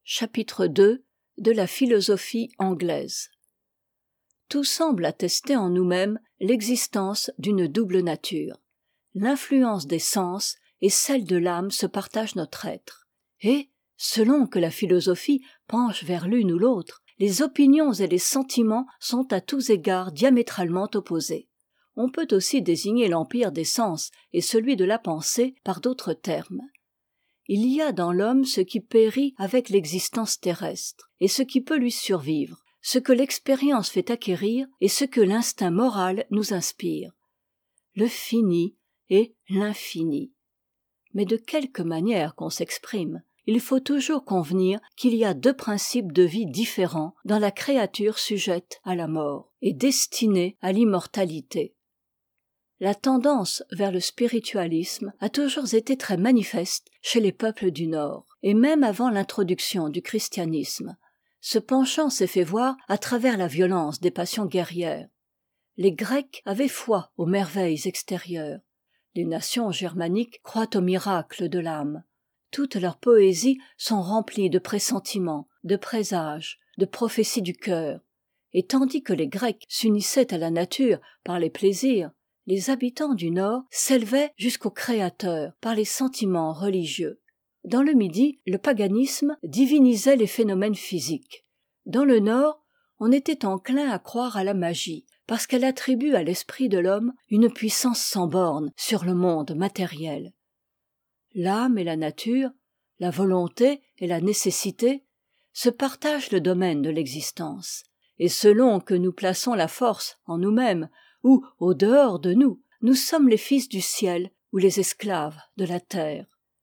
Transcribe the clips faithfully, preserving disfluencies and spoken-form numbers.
Chapitre deux de la philosophie anglaise. Tout semble attester en nous-mêmes l'existence d'une double nature. L'influence des sens et celle de l'âme se partagent notre être. Et, selon que la philosophie penche vers l'une ou l'autre, les opinions et les sentiments sont à tous égards diamétralement opposés. On peut aussi désigner l'empire des sens et celui de la pensée par d'autres termes. Il y a dans l'homme ce qui périt avec l'existence terrestre, et ce qui peut lui survivre, ce que l'expérience fait acquérir et ce que l'instinct moral nous inspire. Le fini et l'infini. Mais de quelque manière qu'on s'exprime, il faut toujours convenir qu'il y a deux principes de vie différents dans la créature sujette à la mort et destinée à l'immortalité. La tendance vers le spiritualisme a toujours été très manifeste chez les peuples du Nord, et même avant l'introduction du christianisme. Ce penchant s'est fait voir à travers la violence des passions guerrières. Les Grecs avaient foi aux merveilles extérieures. Les nations germaniques croient aux miracles de l'âme. Toutes leurs poésies sont remplies de pressentiments, de présages, de prophéties du cœur. Et tandis que les Grecs s'unissaient à la nature par les plaisirs, les habitants du Nord s'élevaient jusqu'au Créateur par les sentiments religieux. Dans le Midi, le paganisme divinisait les phénomènes physiques. Dans le Nord, on était enclin à croire à la magie, parce qu'elle attribue à l'esprit de l'homme une puissance sans borne sur le monde matériel. L'âme et la nature, la volonté et la nécessité se partagent le domaine de l'existence. Et selon que nous plaçons la force en nous-mêmes ou au dehors de nous, nous sommes les fils du ciel ou les esclaves de la terre.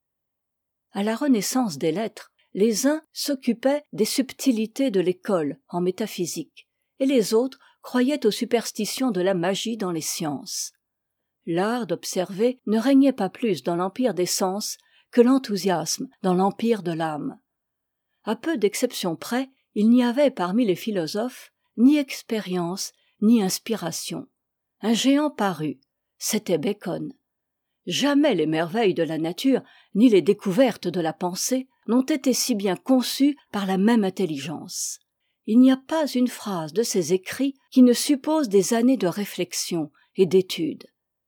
À la renaissance des lettres, les uns s'occupaient des subtilités de l'école en métaphysique, et les autres croyaient aux superstitions de la magie dans les sciences. L'art d'observer ne régnait pas plus dans l'empire des sens que l'enthousiasme dans l'empire de l'âme. À peu d'exceptions près, il n'y avait parmi les philosophes ni expérience ni inspiration. Un géant parut, c'était Bacon. Jamais les merveilles de la nature, ni les découvertes de la pensée, n'ont été si bien conçues par la même intelligence. Il n'y a pas une phrase de ses écrits qui ne suppose des années de réflexion et d'étude.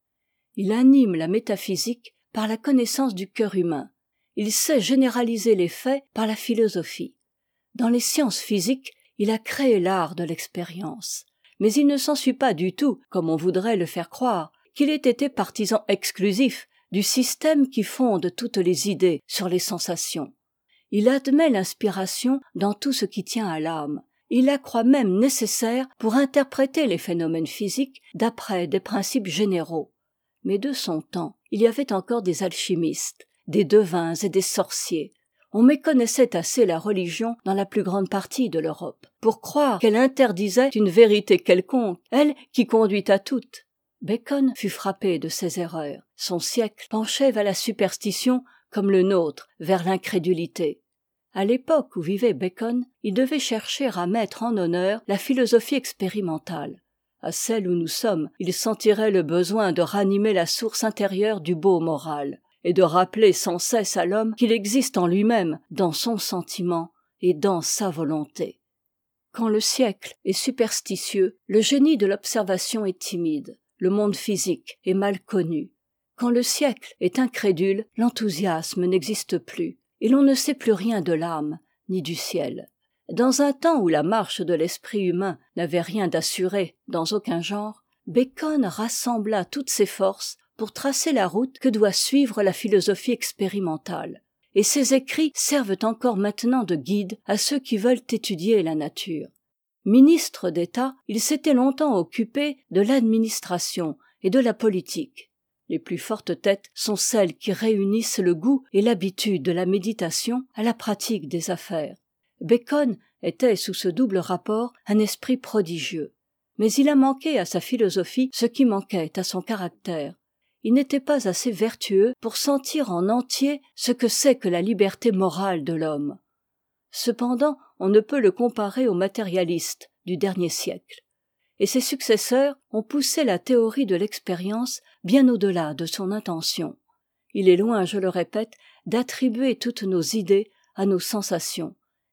Il anime la métaphysique par la connaissance du cœur humain. Il sait généraliser les faits par la philosophie. Dans les sciences physiques, il a créé l'art de l'expérience. Mais il ne s'ensuit pas du tout, comme on voudrait le faire croire, qu'il ait été partisan exclusif du système qui fonde toutes les idées sur les sensations. Il admet l'inspiration dans tout ce qui tient à l'âme. Il la croit même nécessaire pour interpréter les phénomènes physiques d'après des principes généraux. Mais de son temps, il y avait encore des alchimistes, des devins et des sorciers. On méconnaissait assez la religion dans la plus grande partie de l'Europe pour croire qu'elle interdisait une vérité quelconque, elle qui conduit à toutes. Bacon fut frappé de ces erreurs. Son siècle penchait vers la superstition comme le nôtre vers l'incrédulité. À l'époque où vivait Bacon, il devait chercher à mettre en honneur la philosophie expérimentale. À celle où nous sommes, il sentirait le besoin de ranimer la source intérieure du beau moral, et de rappeler sans cesse à l'homme qu'il existe en lui-même, dans son sentiment et dans sa volonté. Quand le siècle est superstitieux, le génie de l'observation est timide, le monde physique est mal connu. Quand le siècle est incrédule, l'enthousiasme n'existe plus, et l'on ne sait plus rien de l'âme ni du ciel. Dans un temps où la marche de l'esprit humain n'avait rien d'assuré dans aucun genre, Bacon rassembla toutes ses forces pour tracer la route que doit suivre la philosophie expérimentale. Et ses écrits servent encore maintenant de guide à ceux qui veulent étudier la nature. Ministre d'État, il s'était longtemps occupé de l'administration et de la politique. Les plus fortes têtes sont celles qui réunissent le goût et l'habitude de la méditation à la pratique des affaires. Bacon était sous ce double rapport un esprit prodigieux. Mais il a manqué à sa philosophie ce qui manquait à son caractère. Il n'était pas assez vertueux pour sentir en entier ce que c'est que la liberté morale de l'homme. Cependant, on ne peut le comparer aux matérialistes du dernier siècle. Et ses successeurs ont poussé la théorie de l'expérience bien au-delà de son intention. Il est loin, je le répète, d'attribuer toutes nos idées à nos sensations.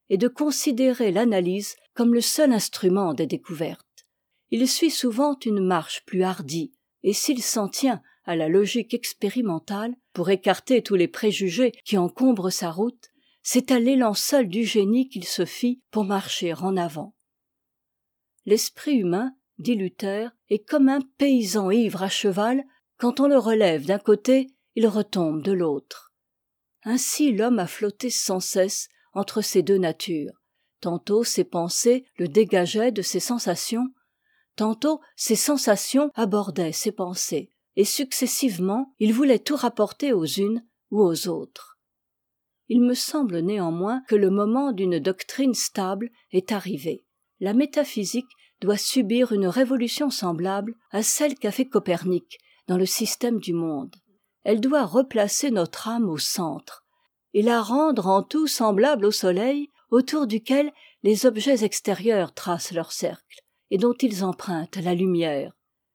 et de considérer l'analyse comme le seul instrument des découvertes. Il suit souvent une marche plus hardie, et s'il s'en tient à la logique expérimentale pour écarter tous les préjugés qui encombrent sa route, c'est à l'élan seul du génie qu'il se fie pour marcher en avant. L'esprit humain, dit Luther, est comme un paysan ivre à cheval, quand on le relève d'un côté, il retombe de l'autre. Ainsi l'homme a flotté sans cesse entre ces deux natures. Tantôt ses pensées le dégageaient de ses sensations, tantôt ses sensations abordaient ses pensées, et successivement il voulait tout rapporter aux unes ou aux autres. Il me semble néanmoins que le moment d'une doctrine stable est arrivé. La métaphysique doit subir une révolution semblable à celle qu'a fait Copernic dans le système du monde. Elle doit replacer notre âme au centre et la rendre en tout semblable au soleil autour duquel les objets extérieurs tracent leur cercle et dont ils empruntent la lumière.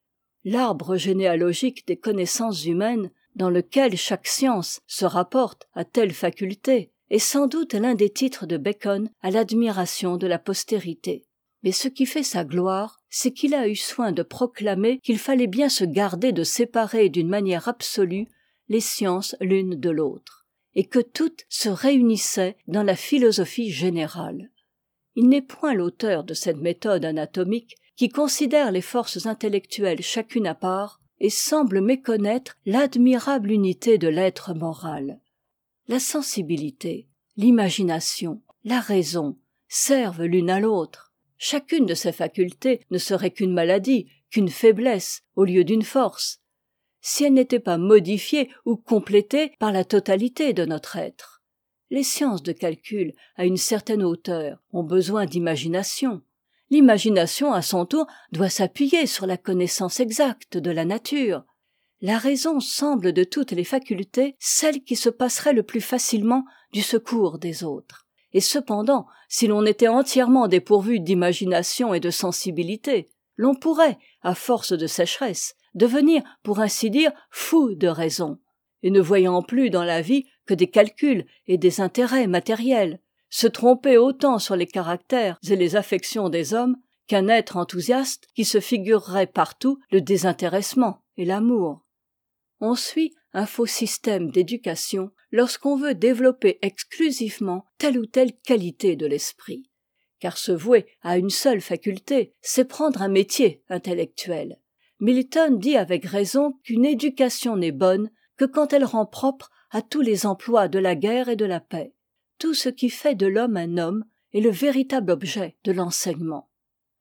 L'arbre généalogique des connaissances humaines, dans lequel chaque science se rapporte à telle faculté, est sans doute l'un des titres de Bacon à l'admiration de la postérité. Mais ce qui fait sa gloire, c'est qu'il a eu soin de proclamer qu'il fallait bien se garder de séparer d'une manière absolue les sciences l'une de l'autre, et que toutes se réunissaient dans la philosophie générale. Il n'est point l'auteur de cette méthode anatomique qui considère les forces intellectuelles chacune à part et semble méconnaître l'admirable unité de l'être moral. La sensibilité, l'imagination, la raison servent l'une à l'autre. Chacune de ces facultés ne serait qu'une maladie, qu'une faiblesse au lieu d'une force, si elle n'était pas modifiée ou complétée par la totalité de notre être. Les sciences de calcul, à une certaine hauteur, ont besoin d'imagination. L'imagination, à son tour, doit s'appuyer sur la connaissance exacte de la nature. La raison semble de toutes les facultés celle qui se passerait le plus facilement du secours des autres. Et cependant, si l'on était entièrement dépourvu d'imagination et de sensibilité, l'on pourrait, à force de sécheresse, devenir, pour ainsi dire, fou de raison, et ne voyant plus dans la vie que des calculs et des intérêts matériels, se tromper autant sur les caractères et les affections des hommes qu'un être enthousiaste qui se figurerait partout le désintéressement et l'amour. On suit un faux système d'éducation lorsqu'on veut développer exclusivement telle ou telle qualité de l'esprit. Car se vouer à une seule faculté, c'est prendre un métier intellectuel. Milton dit avec raison qu'une éducation n'est bonne que quand elle rend propre à tous les emplois de la guerre et de la paix. Tout ce qui fait de l'homme un homme est le véritable objet de l'enseignement.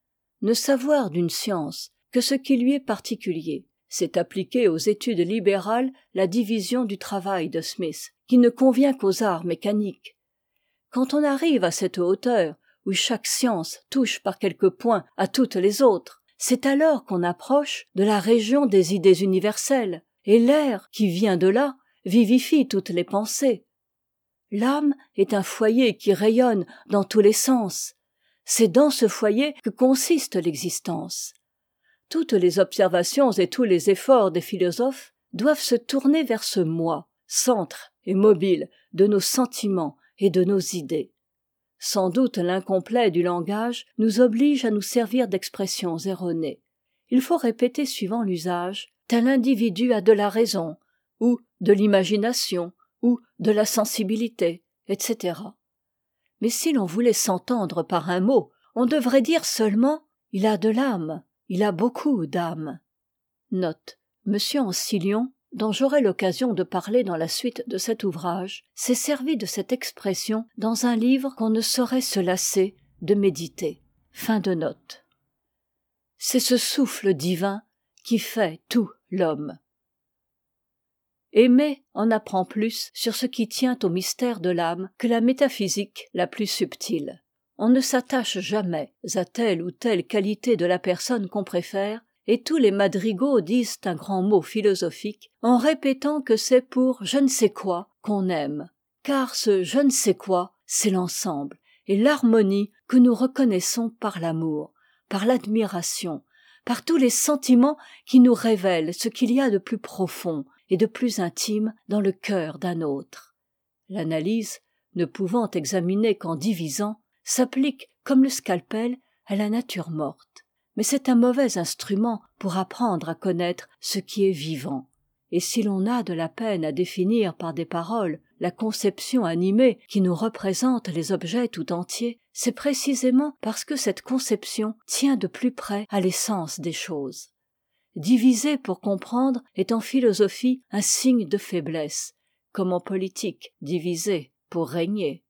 Ne savoir d'une science que ce qui lui est particulier, c'est appliquer aux études libérales la division du travail de Smith, qui ne convient qu'aux arts mécaniques. Quand on arrive à cette hauteur, où chaque science touche par quelques points à toutes les autres, c'est alors qu'on approche de la région des idées universelles, et l'air qui vient de là vivifie toutes les pensées. L'âme est un foyer qui rayonne dans tous les sens. C'est dans ce foyer que consiste l'existence. Toutes les observations et tous les efforts des philosophes doivent se tourner vers ce moi, centre et mobile de nos sentiments et de nos idées. Sans doute l'incomplet du langage nous oblige à nous servir d'expressions erronées. Il faut répéter suivant l'usage, tel individu a de la raison, ou de l'imagination, ou de la sensibilité, et cetera. Mais si l'on voulait s'entendre par un mot, on devrait dire seulement « il a de l'âme », il a beaucoup d'âme. Note. Monsieur Ancillon, dont j'aurai l'occasion de parler dans la suite de cet ouvrage, s'est servi de cette expression dans un livre qu'on ne saurait se lasser de méditer. Fin de note. C'est ce souffle divin qui fait tout l'homme. Aimer en apprend plus sur ce qui tient au mystère de l'âme que la métaphysique la plus subtile. On ne s'attache jamais à telle ou telle qualité de la personne qu'on préfère, et tous les madrigaux disent un grand mot philosophique en répétant que c'est pour je ne sais quoi qu'on aime. Car ce je ne sais quoi, c'est l'ensemble et l'harmonie que nous reconnaissons par l'amour, par l'admiration, par tous les sentiments qui nous révèlent ce qu'il y a de plus profond et de plus intime dans le cœur d'un autre. L'analyse ne pouvant examiner qu'en divisant, s'applique comme le scalpel à la nature morte. Mais c'est un mauvais instrument pour apprendre à connaître ce qui est vivant. Et si l'on a de la peine à définir par des paroles la conception animée qui nous représente les objets tout entiers, c'est précisément parce que cette conception tient de plus près à l'essence des choses. Diviser pour comprendre est en philosophie un signe de faiblesse, comme en politique, diviser pour régner.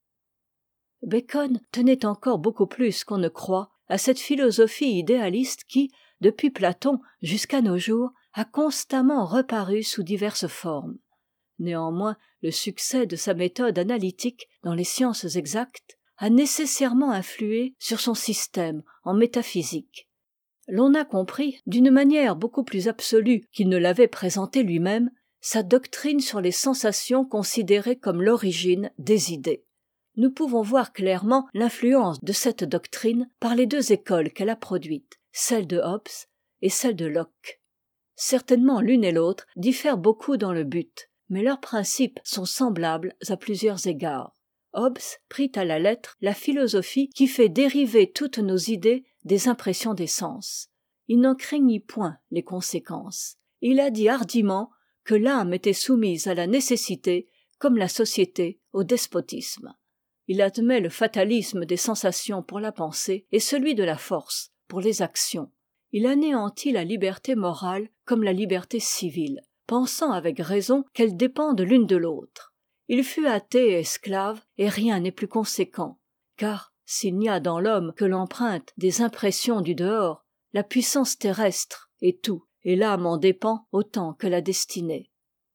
Bacon tenait encore beaucoup plus qu'on ne croit à cette philosophie idéaliste qui, depuis Platon jusqu'à nos jours, a constamment reparu sous diverses formes. Néanmoins, le succès de sa méthode analytique dans les sciences exactes a nécessairement influé sur son système en métaphysique. L'on a compris, d'une manière beaucoup plus absolue qu'il ne l'avait présenté lui-même, sa doctrine sur les sensations considérées comme l'origine des idées. Nous pouvons voir clairement l'influence de cette doctrine par les deux écoles qu'elle a produites, celle de Hobbes et celle de Locke. Certainement l'une et l'autre diffèrent beaucoup dans le but, mais leurs principes sont semblables à plusieurs égards. Hobbes prit à la lettre la philosophie qui fait dériver toutes nos idées des impressions des sens. Il n'en craignit point les conséquences. Il a dit hardiment que l'âme était soumise à la nécessité comme la société au despotisme. Il admet le fatalisme des sensations pour la pensée et celui de la force pour les actions. Il anéantit la liberté morale comme la liberté civile, pensant avec raison qu'elles dépendent l'une de l'autre. Il fut athée et esclave, et rien n'est plus conséquent, car s'il n'y a dans l'homme que l'empreinte des impressions du dehors, la puissance terrestre est tout, et l'âme en dépend autant que la destinée.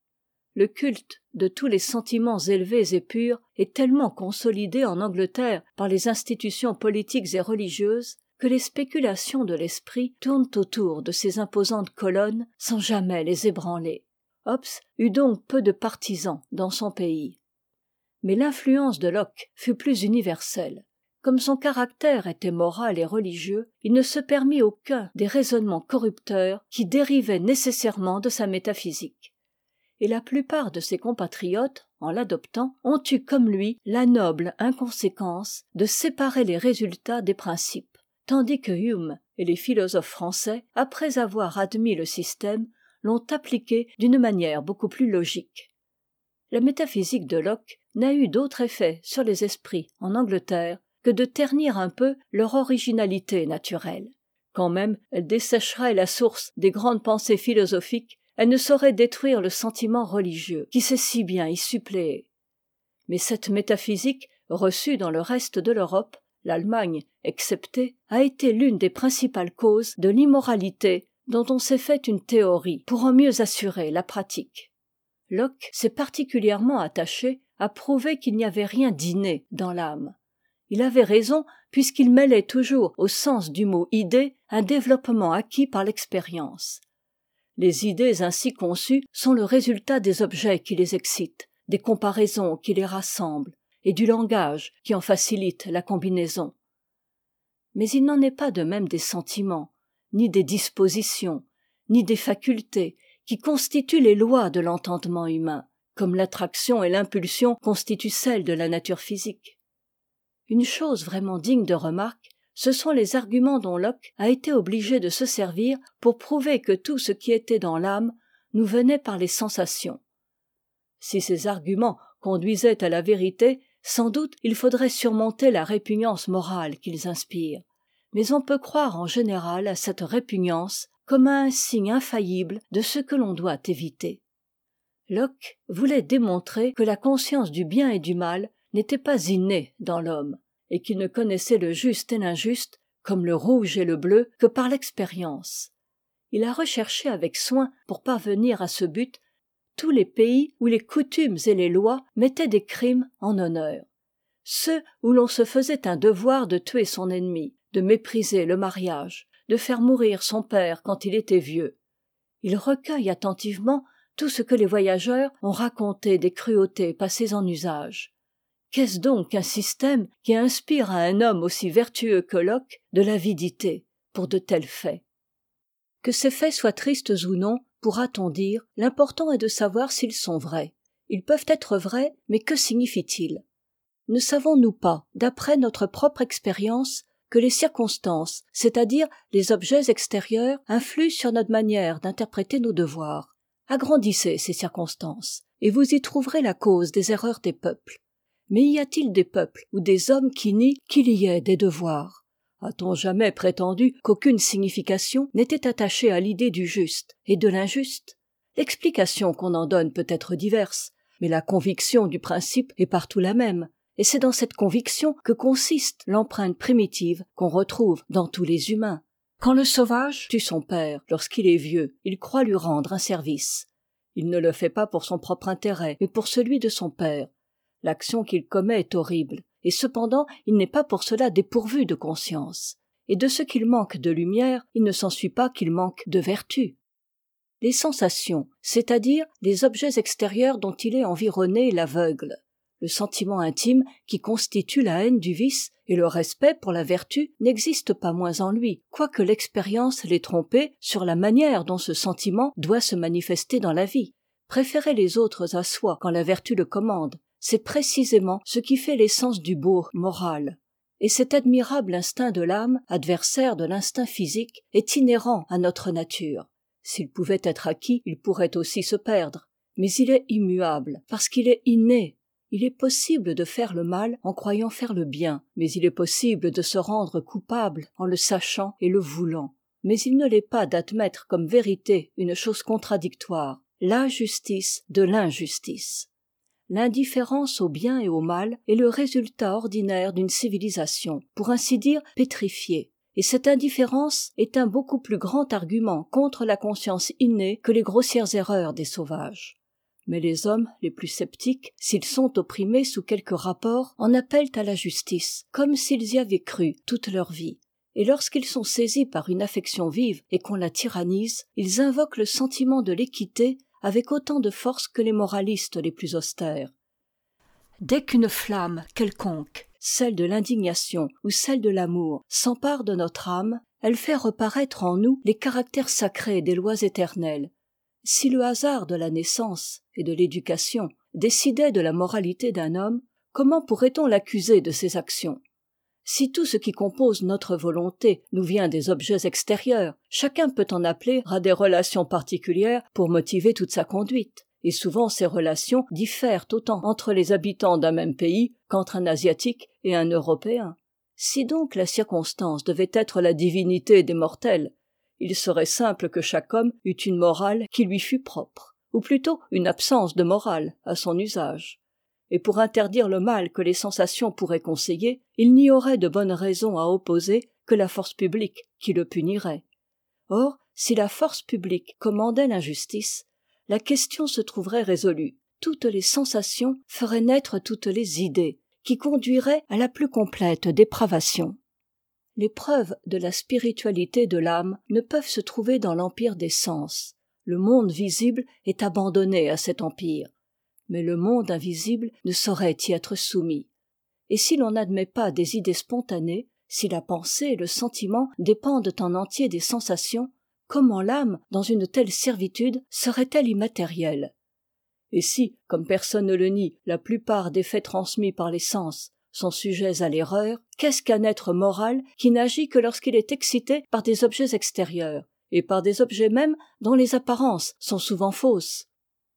Le culte de tous les sentiments élevés et purs est tellement consolidé en Angleterre par les institutions politiques et religieuses que les spéculations de l'esprit tournent autour de ces imposantes colonnes sans jamais les ébranler. Hobbes eut donc peu de partisans dans son pays. Mais l'influence de Locke fut plus universelle. Comme son caractère était moral et religieux, il ne se permit aucun des raisonnements corrupteurs qui dérivaient nécessairement de sa métaphysique. Et la plupart de ses compatriotes, en l'adoptant, ont eu comme lui la noble inconséquence de séparer les résultats des principes, tandis que Hume et les philosophes français, après avoir admis le système, l'ont appliqué d'une manière beaucoup plus logique. La métaphysique de Locke n'a eu d'autre effet sur les esprits en Angleterre que de ternir un peu leur originalité naturelle. Quand même elle dessécherait la source des grandes pensées philosophiques, elle ne saurait détruire le sentiment religieux qui sait si bien y suppléer. Mais cette métaphysique, reçue dans le reste de l'Europe, l'Allemagne exceptée, a été l'une des principales causes de l'immoralité dont on s'est fait une théorie pour en mieux assurer la pratique. Locke s'est particulièrement attaché à prouver qu'il n'y avait rien d'inné dans l'âme. Il avait raison puisqu'il mêlait toujours au sens du mot idée un développement acquis par l'expérience. Les idées ainsi conçues sont le résultat des objets qui les excitent, des comparaisons qui les rassemblent, et du langage qui en facilite la combinaison. Mais il n'en est pas de même des sentiments, ni des dispositions, ni des facultés qui constituent les lois de l'entendement humain, comme l'attraction et l'impulsion constituent celles de la nature physique. Une chose vraiment digne de remarque, ce sont les arguments dont Locke a été obligé de se servir pour prouver que tout ce qui était dans l'âme nous venait par les sensations. Si ces arguments conduisaient à la vérité, sans doute il faudrait surmonter la répugnance morale qu'ils inspirent. Mais on peut croire en général à cette répugnance comme à un signe infaillible de ce que l'on doit éviter. Locke voulait démontrer que la conscience du bien et du mal n'était pas innée dans l'homme, et qu'il ne connaissait le juste et l'injuste, comme le rouge et le bleu, que par l'expérience. Il a recherché avec soin, pour parvenir à ce but, tous les pays où les coutumes et les lois mettaient des crimes en honneur. Ceux où l'on se faisait un devoir de tuer son ennemi, de mépriser le mariage, de faire mourir son père quand il était vieux. Il recueille attentivement tout ce que les voyageurs ont raconté des cruautés passées en usage. Qu'est-ce donc qu'un système qui inspire à un homme aussi vertueux que Locke de l'avidité pour de tels faits? Que ces faits soient tristes ou non, pourra-t-on dire, l'important est de savoir s'ils sont vrais. Ils peuvent être vrais, mais que signifient-ils? Ne savons-nous pas, d'après notre propre expérience, que les circonstances, c'est-à-dire les objets extérieurs, influent sur notre manière d'interpréter nos devoirs? Agrandissez ces circonstances, et vous y trouverez la cause des erreurs des peuples. Mais y a-t-il des peuples ou des hommes qui nient qu'il y ait des devoirs? A-t-on jamais prétendu qu'aucune signification n'était attachée à l'idée du juste et de l'injuste? L'explication qu'on en donne peut être diverse, mais la conviction du principe est partout la même, et c'est dans cette conviction que consiste l'empreinte primitive qu'on retrouve dans tous les humains. Quand le sauvage tue son père lorsqu'il est vieux, il croit lui rendre un service. Il ne le fait pas pour son propre intérêt, mais pour celui de son père. L'action qu'il commet est horrible, et cependant il n'est pas pour cela dépourvu de conscience. Et de ce qu'il manque de lumière, il ne s'ensuit pas qu'il manque de vertu. Les sensations, c'est-à-dire les objets extérieurs dont il est environné, l'aveugle. Le sentiment intime qui constitue la haine du vice et le respect pour la vertu n'existe pas moins en lui, quoique l'expérience l'ait trompé sur la manière dont ce sentiment doit se manifester dans la vie. Préférer les autres à soi quand la vertu le commande, c'est précisément ce qui fait l'essence du beau moral. Et cet admirable instinct de l'âme, adversaire de l'instinct physique, est inhérent à notre nature. S'il pouvait être acquis, il pourrait aussi se perdre. Mais il est immuable, parce qu'il est inné. Il est possible de faire le mal en croyant faire le bien, mais il est possible de se rendre coupable en le sachant et le voulant. Mais il ne l'est pas d'admettre comme vérité une chose contradictoire, la justice de l'injustice. L'indifférence au bien et au mal est le résultat ordinaire d'une civilisation, pour ainsi dire pétrifiée. Et cette indifférence est un beaucoup plus grand argument contre la conscience innée que les grossières erreurs des sauvages. Mais les hommes les plus sceptiques, s'ils sont opprimés sous quelque rapport, en appellent à la justice, comme s'ils y avaient cru toute leur vie. Et lorsqu'ils sont saisis par une affection vive et qu'on la tyrannise, ils invoquent le sentiment de l'équité avec autant de force que les moralistes les plus austères. Dès qu'une flamme quelconque, celle de l'indignation ou celle de l'amour, s'empare de notre âme, elle fait reparaître en nous les caractères sacrés des lois éternelles. Si le hasard de la naissance et de l'éducation décidait de la moralité d'un homme, comment pourrait-on l'accuser de ses actions? Si tout ce qui compose notre volonté nous vient des objets extérieurs, chacun peut en appeler à des relations particulières pour motiver toute sa conduite. Et souvent ces relations diffèrent autant entre les habitants d'un même pays qu'entre un Asiatique et un Européen. Si donc la circonstance devait être la divinité des mortels, il serait simple que chaque homme eût une morale qui lui fût propre, ou plutôt une absence de morale à son usage. Et pour interdire le mal que les sensations pourraient conseiller, il n'y aurait de bonne raison à opposer que la force publique qui le punirait. Or, si la force publique commandait l'injustice, la question se trouverait résolue. Toutes les sensations feraient naître toutes les idées, qui conduiraient à la plus complète dépravation. Les preuves de la spiritualité de l'âme ne peuvent se trouver dans l'empire des sens. Le monde visible est abandonné à cet empire. Mais le monde invisible ne saurait y être soumis. Et si l'on n'admet pas des idées spontanées, si la pensée et le sentiment dépendent en entier des sensations, comment l'âme, dans une telle servitude, serait-elle immatérielle? Et si, comme personne ne le nie, la plupart des faits transmis par les sens sont sujets à l'erreur, qu'est-ce qu'un être moral qui n'agit que lorsqu'il est excité par des objets extérieurs, et par des objets mêmes dont les apparences sont souvent fausses?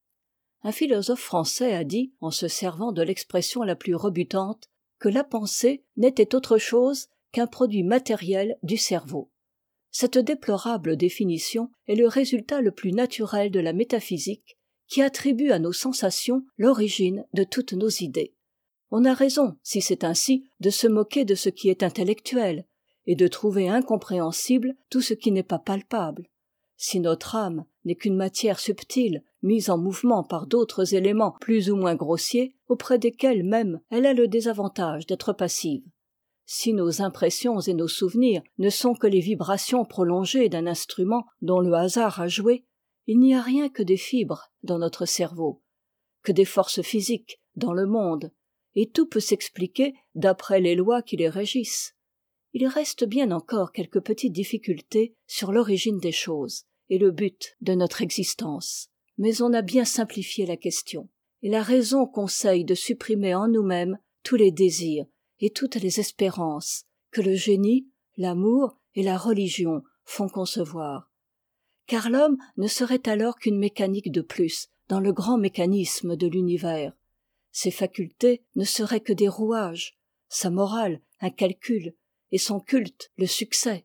Un philosophe français a dit, en se servant de l'expression la plus rebutante, que la pensée n'était autre chose qu'un produit matériel du cerveau. Cette déplorable définition est le résultat le plus naturel de la métaphysique, qui attribue à nos sensations l'origine de toutes nos idées. On a raison, si c'est ainsi, de se moquer de ce qui est intellectuel, et de trouver incompréhensible tout ce qui n'est pas palpable. Si notre âme n'est qu'une matière subtile, mise en mouvement par d'autres éléments plus ou moins grossiers, auprès desquels même elle a le désavantage d'être passive. Si nos impressions et nos souvenirs ne sont que les vibrations prolongées d'un instrument dont le hasard a joué, il n'y a rien que des fibres dans notre cerveau, que des forces physiques dans le monde, et tout peut s'expliquer d'après les lois qui les régissent. Il reste bien encore quelques petites difficultés sur l'origine des choses et le but de notre existence. Mais on a bien simplifié la question, et la raison conseille de supprimer en nous-mêmes tous les désirs et toutes les espérances que le génie, l'amour et la religion font concevoir. Car l'homme ne serait alors qu'une mécanique de plus dans le grand mécanisme de l'univers. Ses facultés ne seraient que des rouages, sa morale un calcul, et son culte le succès.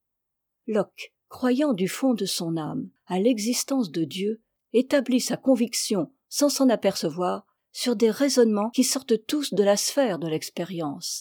Locke, croyant du fond de son âme à l'existence de Dieu, établit sa conviction, sans s'en apercevoir, sur des raisonnements qui sortent tous de la sphère de l'expérience.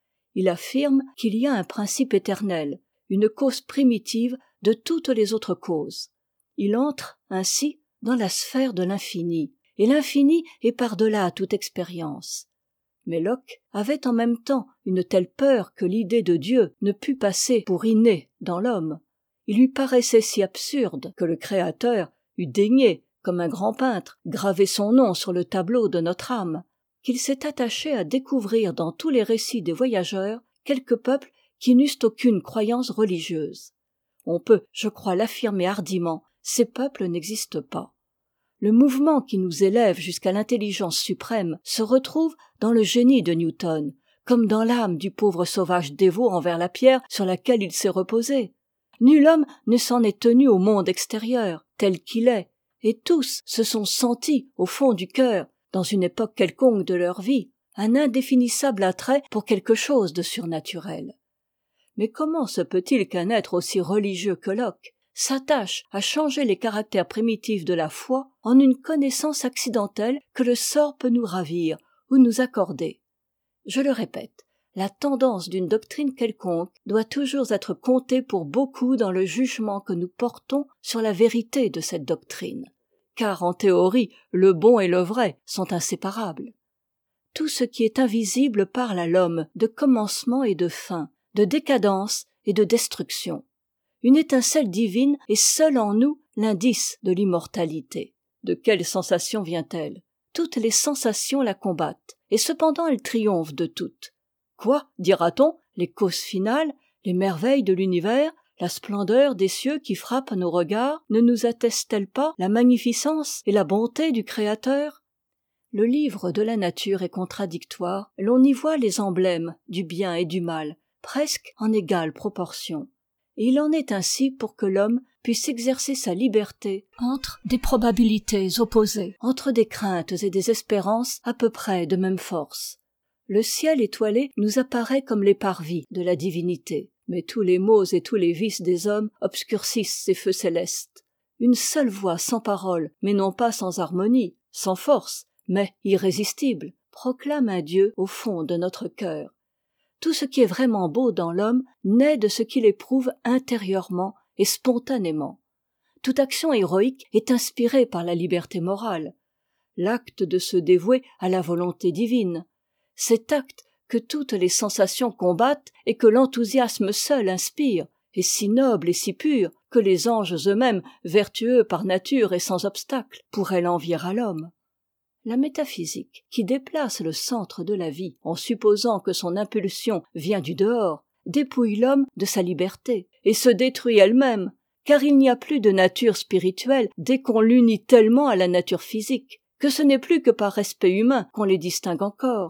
Il affirme qu'il y a un principe éternel, une cause primitive de toutes les autres causes. Il entre, ainsi, dans la sphère de l'infini, et l'infini est par-delà toute expérience. Mais Locke avait en même temps une telle peur que l'idée de Dieu ne pût passer pour innée dans l'homme. Il lui paraissait si absurde que le Créateur eût daigné, comme un grand peintre, graver son nom sur le tableau de notre âme, qu'il s'est attaché à découvrir dans tous les récits des voyageurs quelques peuples qui n'eussent aucune croyance religieuse. On peut, je crois, l'affirmer hardiment, ces peuples n'existent pas. Le mouvement qui nous élève jusqu'à l'intelligence suprême se retrouve dans le génie de Newton, comme dans l'âme du pauvre sauvage dévot envers la pierre sur laquelle il s'est reposé. Nul homme ne s'en est tenu au monde extérieur, tel qu'il est, et tous se sont sentis, au fond du cœur, dans une époque quelconque de leur vie, un indéfinissable attrait pour quelque chose de surnaturel. Mais comment se peut-il qu'un être aussi religieux que Locke s'attache à changer les caractères primitifs de la foi en une connaissance accidentelle que le sort peut nous ravir ou nous accorder? Je le répète, la tendance d'une doctrine quelconque doit toujours être comptée pour beaucoup dans le jugement que nous portons sur la vérité de cette doctrine, car en théorie le bon et le vrai sont inséparables. Tout ce qui est invisible parle à l'homme de commencement et de fin, de décadence et de destruction. Une étincelle divine est seule en nous l'indice de l'immortalité. De quelle sensation vient-elle? Toutes les sensations la combattent, et cependant elle triomphe de toutes. Quoi, dira-t-on, les causes finales, les merveilles de l'univers, la splendeur des cieux qui frappent nos regards, ne nous attestent-elles pas la magnificence et la bonté du Créateur? Le livre de la nature est contradictoire, l'on y voit les emblèmes du bien et du mal, presque en égale proportion. Et il en est ainsi pour que l'homme puisse exercer sa liberté entre des probabilités opposées, entre des craintes et des espérances à peu près de même force. Le ciel étoilé nous apparaît comme les parvis de la divinité, mais tous les maux et tous les vices des hommes obscurcissent ces feux célestes. Une seule voix sans parole, mais non pas sans harmonie, sans force, mais irrésistible, proclame un Dieu au fond de notre cœur. Tout ce qui est vraiment beau dans l'homme naît de ce qu'il éprouve intérieurement et spontanément. Toute action héroïque est inspirée par la liberté morale, l'acte de se dévouer à la volonté divine, cet acte que toutes les sensations combattent et que l'enthousiasme seul inspire, est si noble et si pur que les anges eux-mêmes, vertueux par nature et sans obstacle, pourraient l'envier à l'homme. La métaphysique, qui déplace le centre de la vie en supposant que son impulsion vient du dehors, dépouille l'homme de sa liberté et se détruit elle-même, car il n'y a plus de nature spirituelle dès qu'on l'unit tellement à la nature physique, que ce n'est plus que par respect humain qu'on les distingue encore.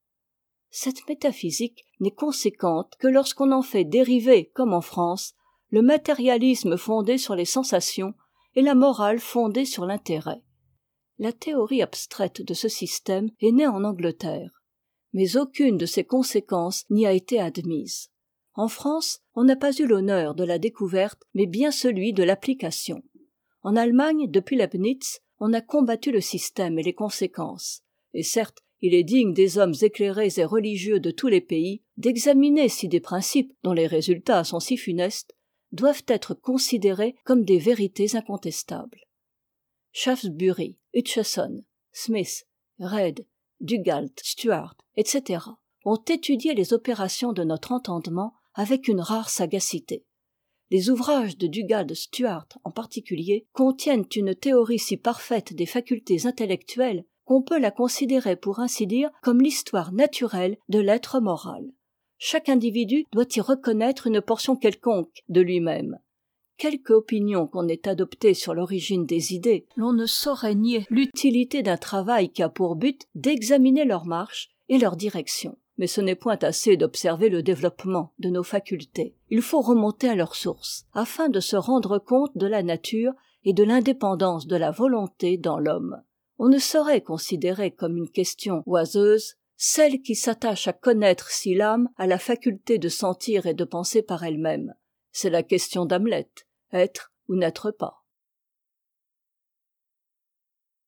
Cette métaphysique n'est conséquente que lorsqu'on en fait dériver, comme en France, le matérialisme fondé sur les sensations et la morale fondée sur l'intérêt. La théorie abstraite de ce système est née en Angleterre, mais aucune de ses conséquences n'y a été admise. En France, on n'a pas eu l'honneur de la découverte, mais bien celui de l'application. En Allemagne, depuis Leibniz, on a combattu le système et les conséquences. Et certes, il est digne des hommes éclairés et religieux de tous les pays d'examiner si des principes, dont les résultats sont si funestes, doivent être considérés comme des vérités incontestables. Shaftesbury, Hutcheson, Smith, Reid, Dugald, Stuart, et cetera ont étudié les opérations de notre entendement avec une rare sagacité. Les ouvrages de Dugald Stuart en particulier contiennent une théorie si parfaite des facultés intellectuelles qu'on peut la considérer pour ainsi dire comme l'histoire naturelle de l'être moral. Chaque individu doit y reconnaître une portion quelconque de lui-même. Quelque opinion qu'on ait adoptée sur l'origine des idées, l'on ne saurait nier l'utilité d'un travail qui a pour but d'examiner leur marche et leur direction. Mais ce n'est point assez d'observer le développement de nos facultés. Il faut remonter à leur source, afin de se rendre compte de la nature et de l'indépendance de la volonté dans l'homme. On ne saurait considérer comme une question oiseuse celle qui s'attache à connaître si l'âme a la faculté de sentir et de penser par elle-même. C'est la question d'Hamlet, être ou n'être pas.